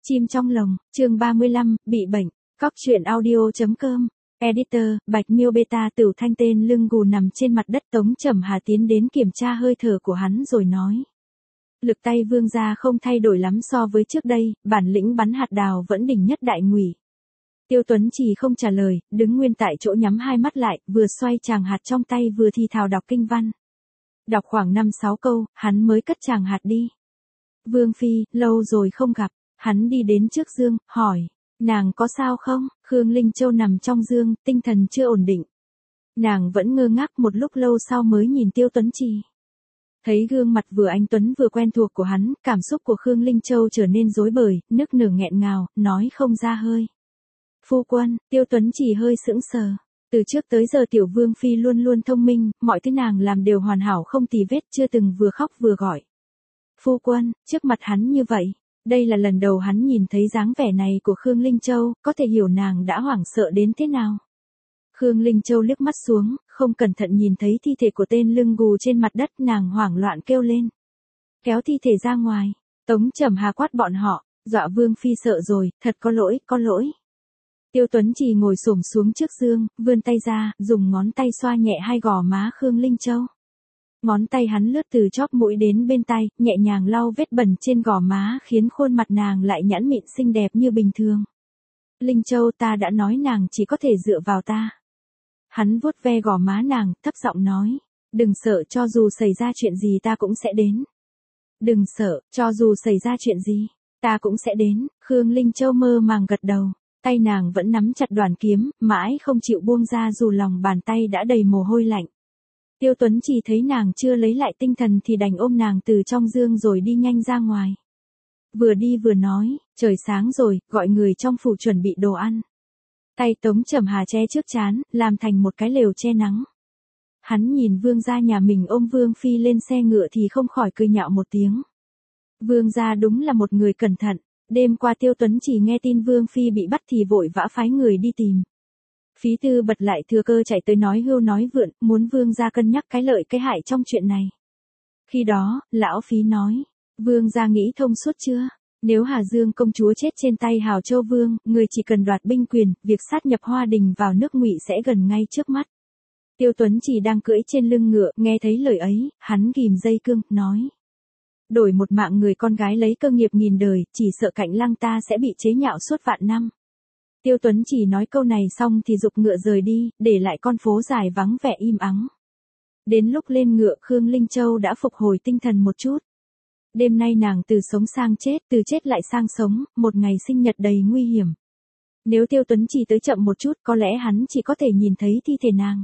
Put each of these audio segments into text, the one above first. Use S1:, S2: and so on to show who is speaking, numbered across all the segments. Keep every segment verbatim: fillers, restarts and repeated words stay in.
S1: Chim trong lồng, chương ba mươi lăm, bị bệnh. Cóc truyện audio.com. Editor, Bạch Miêu Beta Tửu Thanh tên lưng gù nằm trên mặt đất. Tống Trầm Hà tiến đến kiểm tra hơi thở của hắn rồi nói. Lực tay Vương gia không thay đổi lắm so với trước đây, bản lĩnh bắn hạt đào vẫn đỉnh nhất đại ngụy. Tiêu Tuấn Chỉ không trả lời, đứng nguyên tại chỗ nhắm hai mắt lại, vừa xoay tràng hạt trong tay vừa thì thào đọc kinh văn. Đọc khoảng năm sáu câu, hắn mới cất tràng hạt đi. Vương Phi, lâu rồi không gặp. Hắn đi đến trước giường, hỏi, nàng có sao không? Khương Linh Châu nằm trong giường, tinh thần chưa ổn định. Nàng vẫn ngơ ngác một lúc lâu sau mới nhìn Tiêu Tuấn Chỉ. Thấy gương mặt vừa anh tuấn vừa quen thuộc của hắn, cảm xúc của Khương Linh Châu trở nên rối bời, nức nở nghẹn ngào, nói không ra hơi. Phu quân, Tiêu Tuấn Chỉ hơi sững sờ. Từ trước tới giờ tiểu Vương Phi luôn luôn thông minh, mọi thứ nàng làm đều hoàn hảo không tì vết, chưa từng vừa khóc vừa gọi. Phu quân, trước mặt hắn như vậy. Đây là lần đầu hắn nhìn thấy dáng vẻ này của Khương Linh Châu, có thể hiểu nàng đã hoảng sợ đến thế nào. Khương Linh Châu liếc mắt xuống, không cẩn thận nhìn thấy thi thể của tên lưng gù trên mặt đất, nàng hoảng loạn kêu lên. Kéo thi thể ra ngoài, Tống Trầm Hà quát bọn họ, dọa Vương Phi sợ rồi, thật có lỗi, có lỗi. Tiêu Tuấn Chỉ ngồi xổm xuống trước giường, vươn tay ra, dùng ngón tay xoa nhẹ hai gò má Khương Linh Châu. Ngón tay hắn lướt từ chóp mũi đến bên tai, nhẹ nhàng lau vết bẩn trên gò má khiến khuôn mặt nàng lại nhẵn mịn xinh đẹp như bình thường. Linh Châu, ta đã nói nàng chỉ có thể dựa vào ta. Hắn vuốt ve gò má nàng, thấp giọng nói. Đừng sợ, cho dù xảy ra chuyện gì ta cũng sẽ đến. Đừng sợ, cho dù xảy ra chuyện gì, ta cũng sẽ đến. Khương Linh Châu mơ màng gật đầu. Tay nàng vẫn nắm chặt đoàn kiếm, mãi không chịu buông ra dù lòng bàn tay đã đầy mồ hôi lạnh. Tiêu Tuấn Chỉ thấy nàng chưa lấy lại tinh thần thì đành ôm nàng từ trong giường rồi đi nhanh ra ngoài. Vừa đi vừa nói, trời sáng rồi, gọi người trong phủ chuẩn bị đồ ăn. Tay Tống Trầm Hà che trước trán, làm thành một cái lều che nắng. Hắn nhìn Vương gia nhà mình ôm Vương Phi lên xe ngựa thì không khỏi cười nhạo một tiếng. Vương gia đúng là một người cẩn thận. Đêm qua Tiêu Tuấn Chỉ nghe tin Vương Phi bị bắt thì vội vã phái người đi tìm. Phí Tư Bật lại thừa cơ chạy tới nói hưu nói vượn, muốn Vương gia cân nhắc cái lợi cái hại trong chuyện này. Khi đó, lão Phí nói, Vương gia nghĩ thông suốt chưa? Nếu Hà Dương công chúa chết trên tay Hào Châu Vương, người chỉ cần đoạt binh quyền, việc sát nhập Hoa Đình vào nước Ngụy sẽ gần ngay trước mắt. Tiêu Tuấn Chỉ đang cưỡi trên lưng ngựa, nghe thấy lời ấy, hắn ghim dây cương, nói. Đổi một mạng người con gái lấy cơ nghiệp nghìn đời, chỉ sợ Cạnh Lăng ta sẽ bị chế nhạo suốt vạn năm. Tiêu Tuấn Chỉ nói câu này xong thì giục ngựa rời đi, để lại con phố dài vắng vẻ im ắng. Đến lúc lên ngựa Khương Linh Châu đã phục hồi tinh thần một chút. Đêm nay nàng từ sống sang chết, từ chết lại sang sống, một ngày sinh nhật đầy nguy hiểm. Nếu Tiêu Tuấn Chỉ tới chậm một chút có lẽ hắn chỉ có thể nhìn thấy thi thể nàng.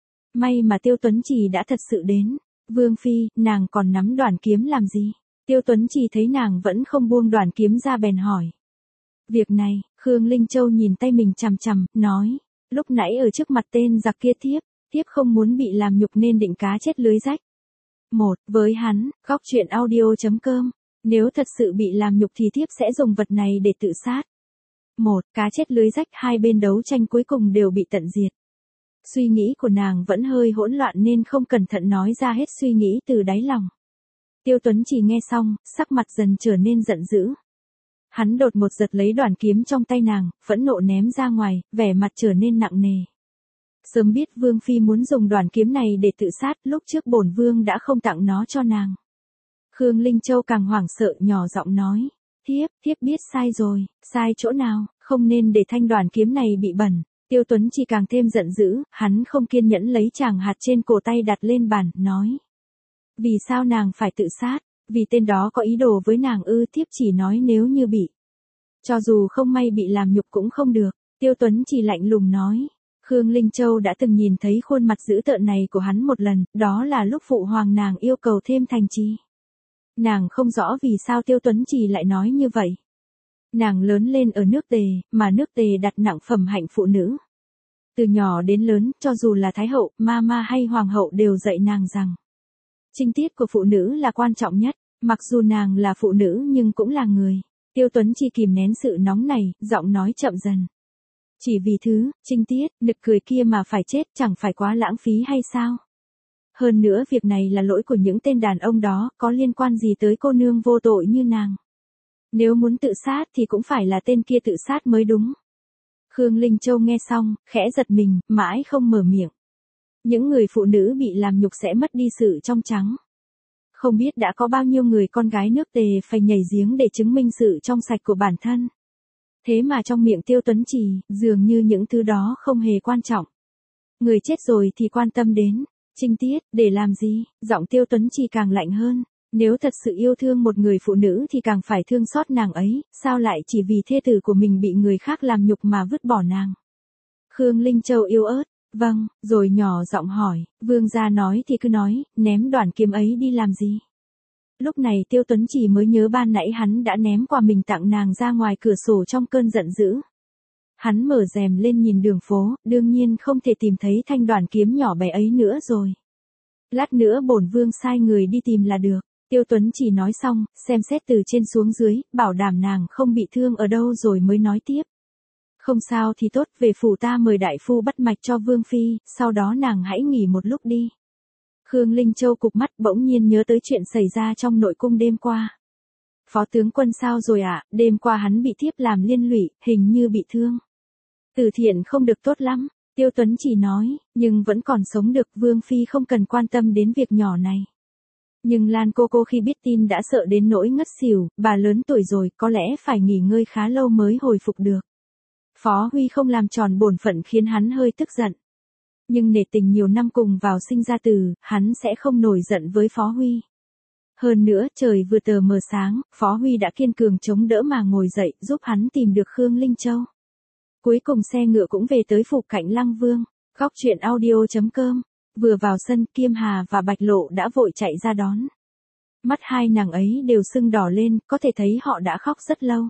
S1: May mà Tiêu Tuấn Chỉ đã thật sự đến. Vương Phi, nàng còn nắm đoàn kiếm làm gì? Tiêu Tuấn Chỉ thấy nàng vẫn không buông đoàn kiếm ra bèn hỏi. Việc này, Khương Linh Châu nhìn tay mình chằm chằm, nói, lúc nãy ở trước mặt tên giặc kia thiếp, thiếp không muốn bị làm nhục nên định cá chết lưới rách. Một, với hắn, Cóc truyện audio.com, nếu thật sự bị làm nhục thì thiếp sẽ dùng vật này để tự sát. Một, cá chết lưới rách, hai bên đấu tranh cuối cùng đều bị tận diệt. Suy nghĩ của nàng vẫn hơi hỗn loạn nên không cẩn thận nói ra hết suy nghĩ từ đáy lòng. Tiêu Tuấn Chỉ nghe xong, sắc mặt dần trở nên giận dữ. Hắn đột một giật lấy đoàn kiếm trong tay nàng, phẫn nộ ném ra ngoài, vẻ mặt trở nên nặng nề. Sớm biết Vương Phi muốn dùng đoàn kiếm này để tự sát, lúc trước bổn Vương đã không tặng nó cho nàng. Khương Linh Châu càng hoảng sợ nhỏ giọng nói. Thiếp, thiếp biết sai rồi, sai chỗ nào, không nên để thanh đoàn kiếm này bị bẩn. Tiêu Tuấn Chỉ càng thêm giận dữ, hắn không kiên nhẫn lấy chàng hạt trên cổ tay đặt lên bàn, nói. Vì sao nàng phải tự sát? Vì tên đó có ý đồ với nàng ư? Thiếp chỉ nói nếu như bị. Cho dù không may bị làm nhục cũng không được. Tiêu Tuấn Chỉ lạnh lùng nói. Khương Linh Châu đã từng nhìn thấy khuôn mặt dữ tợn này của hắn một lần, đó là lúc phụ hoàng nàng yêu cầu thêm thành trì. Nàng không rõ vì sao Tiêu Tuấn Chỉ lại nói như vậy. Nàng lớn lên ở nước Tề, mà nước Tề đặt nặng phẩm hạnh phụ nữ. Từ nhỏ đến lớn, cho dù là Thái hậu, Mama hay Hoàng hậu đều dạy nàng rằng. Trinh tiết của phụ nữ là quan trọng nhất, mặc dù nàng là phụ nữ nhưng cũng là người. Tiêu Tuấn Chỉ kìm nén sự nóng này, giọng nói chậm dần. Chỉ vì thứ, trinh tiết, nực cười kia mà phải chết chẳng phải quá lãng phí hay sao? Hơn nữa việc này là lỗi của những tên đàn ông đó, có liên quan gì tới cô nương vô tội như nàng? Nếu muốn tự sát thì cũng phải là tên kia tự sát mới đúng. Khương Linh Châu nghe xong, khẽ giật mình, mãi không mở miệng. Những người phụ nữ bị làm nhục sẽ mất đi sự trong trắng. Không biết đã có bao nhiêu người con gái nước Tề phải nhảy giếng để chứng minh sự trong sạch của bản thân. Thế mà trong miệng Tiêu Tuấn Trì, dường như những thứ đó không hề quan trọng. Người chết rồi thì quan tâm đến. Trinh tiết, để làm gì? Giọng Tiêu Tuấn Trì càng lạnh hơn. Nếu thật sự yêu thương một người phụ nữ thì càng phải thương xót nàng ấy, sao lại chỉ vì thê tử của mình bị người khác làm nhục mà vứt bỏ nàng? Khương Linh Châu yếu ớt, vâng, rồi nhỏ giọng hỏi, vương gia nói thì cứ nói, ném đoạn kiếm ấy đi làm gì? Lúc này Tiêu Tuấn Trì mới nhớ ban nãy hắn đã ném quà mình tặng nàng ra ngoài cửa sổ trong cơn giận dữ. Hắn mở rèm lên nhìn đường phố, đương nhiên không thể tìm thấy thanh đoàn kiếm nhỏ bé ấy nữa rồi. Lát nữa bổn vương sai người đi tìm là được. Tiêu Tuấn Trì nói xong, xem xét từ trên xuống dưới, bảo đảm nàng không bị thương ở đâu rồi mới nói tiếp. Không sao thì tốt, về phủ ta mời đại phu bắt mạch cho vương phi, sau đó nàng hãy nghỉ một lúc đi. Khương Linh Châu cụp mắt bỗng nhiên nhớ tới chuyện xảy ra trong nội cung đêm qua. Phó tướng quân sao rồi ạ, à? Đêm qua hắn bị thiếp làm liên lụy, hình như bị thương. Từ Thiện không được tốt lắm, Tiêu Tuấn Trì nói, nhưng vẫn còn sống được, vương phi không cần quan tâm đến việc nhỏ này. Nhưng Lan cô cô khi biết tin đã sợ đến nỗi ngất xỉu, bà lớn tuổi rồi, có lẽ phải nghỉ ngơi khá lâu mới hồi phục được. Phó Huy không làm tròn bổn phận khiến hắn hơi tức giận. Nhưng nể tình nhiều năm cùng vào sinh ra tử, hắn sẽ không nổi giận với Phó Huy. Hơn nữa, trời vừa tờ mờ sáng, Phó Huy đã kiên cường chống đỡ mà ngồi dậy, giúp hắn tìm được Khương Linh Châu. Cuối cùng xe ngựa cũng về tới phủ cạnh Lăng Vương. Góc truyện audio chấm com. Vừa vào sân, Kiêm Hà và Bạch Lộ đã vội chạy ra đón. Mắt hai nàng ấy đều sưng đỏ lên, có thể thấy họ đã khóc rất lâu.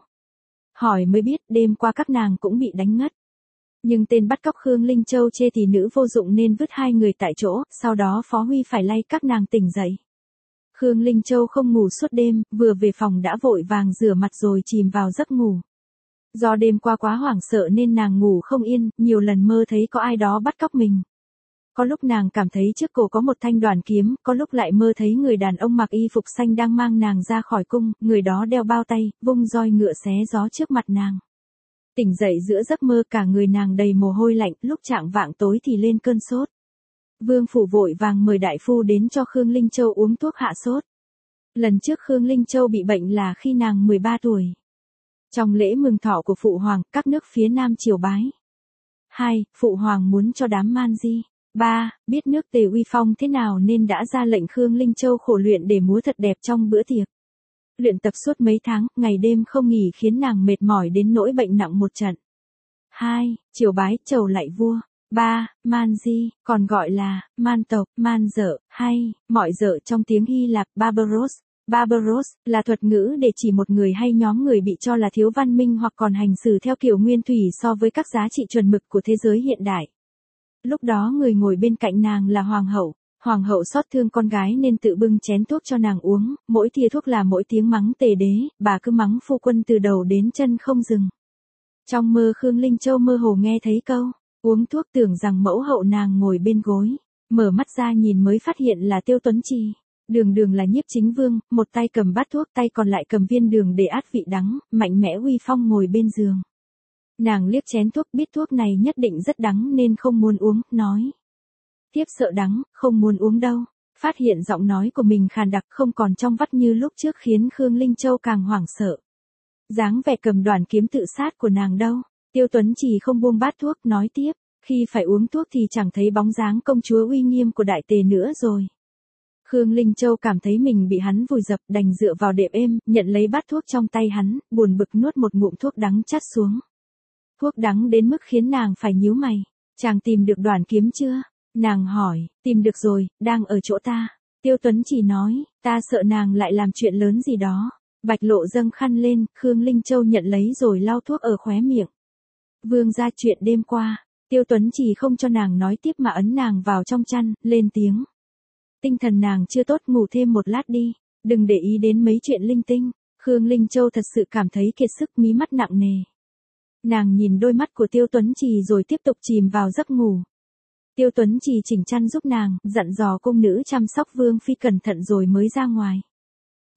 S1: Hỏi mới biết đêm qua các nàng cũng bị đánh ngất. Nhưng tên bắt cóc Khương Linh Châu chê tỷ nữ vô dụng nên vứt hai người tại chỗ, sau đó Phó Huy phải lay các nàng tỉnh dậy. Khương Linh Châu không ngủ suốt đêm, vừa về phòng đã vội vàng rửa mặt rồi chìm vào giấc ngủ. Do đêm qua quá hoảng sợ nên nàng ngủ không yên, nhiều lần mơ thấy có ai đó bắt cóc mình. Có lúc nàng cảm thấy trước cổ có một thanh đoàn kiếm, có lúc lại mơ thấy người đàn ông mặc y phục xanh đang mang nàng ra khỏi cung, người đó đeo bao tay, vung roi ngựa xé gió trước mặt nàng. Tỉnh dậy giữa giấc mơ cả người nàng đầy mồ hôi lạnh, lúc chạng vạng tối thì lên cơn sốt. Vương phủ vội vàng mời đại phu đến cho Khương Linh Châu uống thuốc hạ sốt. Lần trước Khương Linh Châu bị bệnh là khi nàng mười ba tuổi. Trong lễ mừng thọ của Phụ Hoàng, các nước phía Nam triều bái. hai. Phụ Hoàng muốn cho đám man di. ba. Biết nước Tề uy phong thế nào nên đã ra lệnh Khương Linh Châu khổ luyện để múa thật đẹp trong bữa tiệc. Luyện tập suốt mấy tháng, ngày đêm không nghỉ khiến nàng mệt mỏi đến nỗi bệnh nặng một trận. hai. Triều bái, chầu lạy vua. ba. Man di, còn gọi là man tộc, man dợ, hay mọi dợ trong tiếng Hy Lạp, barbaros. Barbaros là thuật ngữ để chỉ một người hay nhóm người bị cho là thiếu văn minh hoặc còn hành xử theo kiểu nguyên thủy so với các giá trị chuẩn mực của thế giới hiện đại. Lúc đó người ngồi bên cạnh nàng là hoàng hậu. Hoàng hậu xót thương con gái nên tự bưng chén thuốc cho nàng uống, mỗi thìa thuốc là mỗi tiếng mắng Tề đế, bà cứ mắng phu quân từ đầu đến chân không dừng. Trong mơ Khương Linh Châu mơ hồ nghe thấy câu, uống thuốc, tưởng rằng mẫu hậu nàng ngồi bên gối, mở mắt ra nhìn mới phát hiện là Tiêu Tuấn Trì. Đường đường là nhiếp chính vương, một tay cầm bát thuốc, tay còn lại cầm viên đường để át vị đắng, mạnh mẽ uy phong ngồi bên giường. Nàng liếc chén thuốc, biết thuốc này nhất định rất đắng nên không muốn uống, nói. Tiếp sợ đắng, không muốn uống đâu. Phát hiện giọng nói của mình khàn đặc không còn trong vắt như lúc trước khiến Khương Linh Châu càng hoảng sợ. Dáng vẻ cầm đoàn kiếm tự sát của nàng đâu. Tiêu Tuấn Trì không buông bát thuốc, nói tiếp. Khi phải uống thuốc thì chẳng thấy bóng dáng công chúa uy nghiêm của đại tề nữa rồi. Khương Linh Châu cảm thấy mình bị hắn vùi dập, đành dựa vào đệm êm, nhận lấy bát thuốc trong tay hắn, buồn bực nuốt một ngụm thuốc đắng chát xuống. Thuốc đắng đến mức khiến nàng phải nhíu mày. Chàng tìm được đoàn kiếm chưa? Nàng hỏi, tìm được rồi, đang ở chỗ ta. Tiêu Tuấn Trì nói, ta sợ nàng lại làm chuyện lớn gì đó. Bạch Lộ dâng khăn lên, Khương Linh Châu nhận lấy rồi lau thuốc ở khóe miệng. Vương ra chuyện đêm qua. Tiêu Tuấn Trì không cho nàng nói tiếp mà ấn nàng vào trong chăn, lên tiếng. Tinh thần nàng chưa tốt, ngủ thêm một lát đi, đừng để ý đến mấy chuyện linh tinh. Khương Linh Châu thật sự cảm thấy kiệt sức, mí mắt nặng nề. Nàng nhìn đôi mắt của Tiêu Tuấn Trì rồi tiếp tục chìm vào giấc ngủ. Tiêu Tuấn Trì chỉnh chăn giúp nàng, dặn dò cung nữ chăm sóc vương phi cẩn thận rồi mới ra ngoài.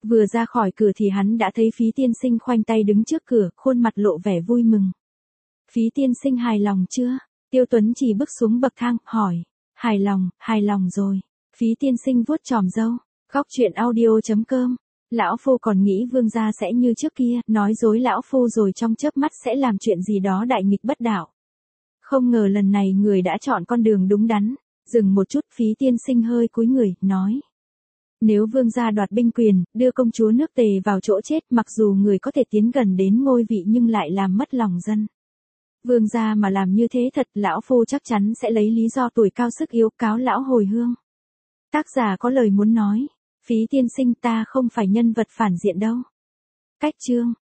S1: Vừa ra khỏi cửa thì hắn đã thấy Phí tiên sinh khoanh tay đứng trước cửa, khuôn mặt lộ vẻ vui mừng. Phí tiên sinh hài lòng chưa? Tiêu Tuấn Trì bước xuống bậc thang, hỏi. Hài lòng, hài lòng rồi. Phí tiên sinh vuốt chòm râu. Góc chuyện audio chấm com. Lão phu còn nghĩ Vương gia sẽ như trước kia, nói dối lão phu rồi trong chớp mắt sẽ làm chuyện gì đó đại nghịch bất đạo. Không ngờ lần này người đã chọn con đường đúng đắn. Dừng một chút, Phí tiên sinh hơi cúi người, nói. Nếu Vương gia đoạt binh quyền, đưa công chúa nước Tề vào chỗ chết, mặc dù người có thể tiến gần đến ngôi vị nhưng lại làm mất lòng dân. Vương gia mà làm như thế thật, lão phu chắc chắn sẽ lấy lý do tuổi cao sức yếu cáo lão hồi hương. Tác giả có lời muốn nói. Phí tiên sinh, ta không phải nhân vật phản diện đâu. Cách chương.